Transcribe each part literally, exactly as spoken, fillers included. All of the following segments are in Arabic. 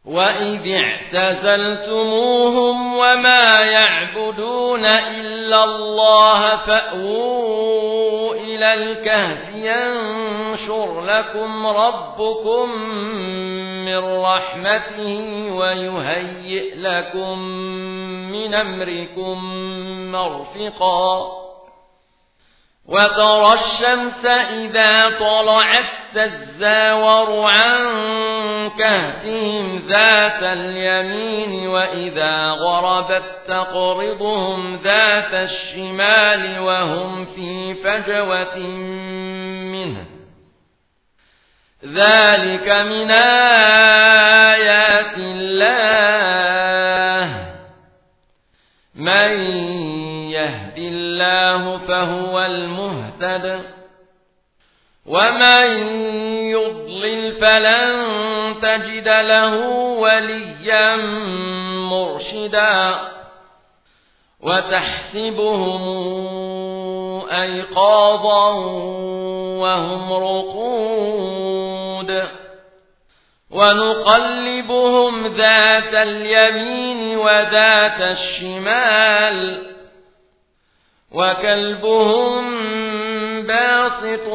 وإذ اعتزلتموهم وما يعبدون إلا الله فأووا إلى الكهف ينشر لكم ربكم من رحمته ويهيئ لكم من أمركم مرفقا وترى الشمس إذا طلعت تزاور عن كهفهم ذات اليمين وإذا غربت تقرضهم ذات الشمال وهم في فجوة منه ذلك من آيات الله من يهد الله فهو المهتد ومن يضلل فلن تجد له وليا مرشدا وتحسبهم أيقاظا وهم رقود ونقلبهم ذات اليمين وذات الشمال وكلبهم باسط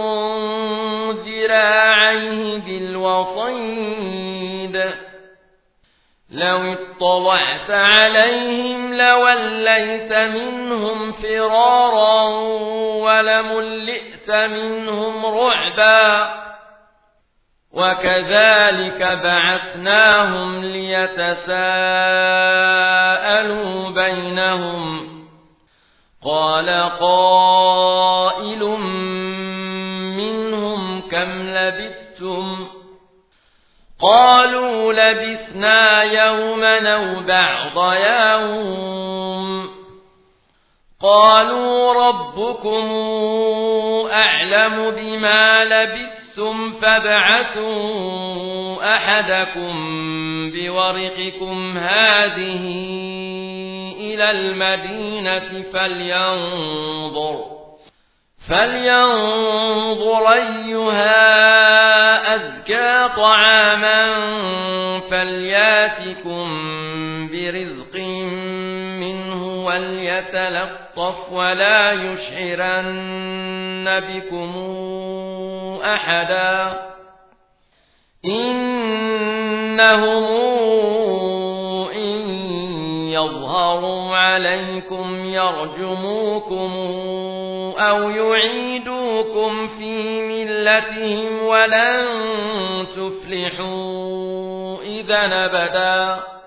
ذراعيه بالوصيد لو اطلعت عليهم لوليت منهم فرارا ولملئت منهم رعبا وكذلك بعثناهم ليتساءلوا بينهم قال قائل منهم كم لبثتم قالوا لبثنا يوما أو بعض يوم قالوا ربكم أعلم بما لبثتم فابعثوا أحدكم بورقكم هذه إلى المدينة فلينظر فلينظر أيها أزكى طعاما فلياتكم برزق منه وليتلطف ولا يشعرن بكم أحدا إنهم إن يظهروا عليكم يرجموكم أو يعيدوكم في ملتهم ولن تفلحوا إذا أبدا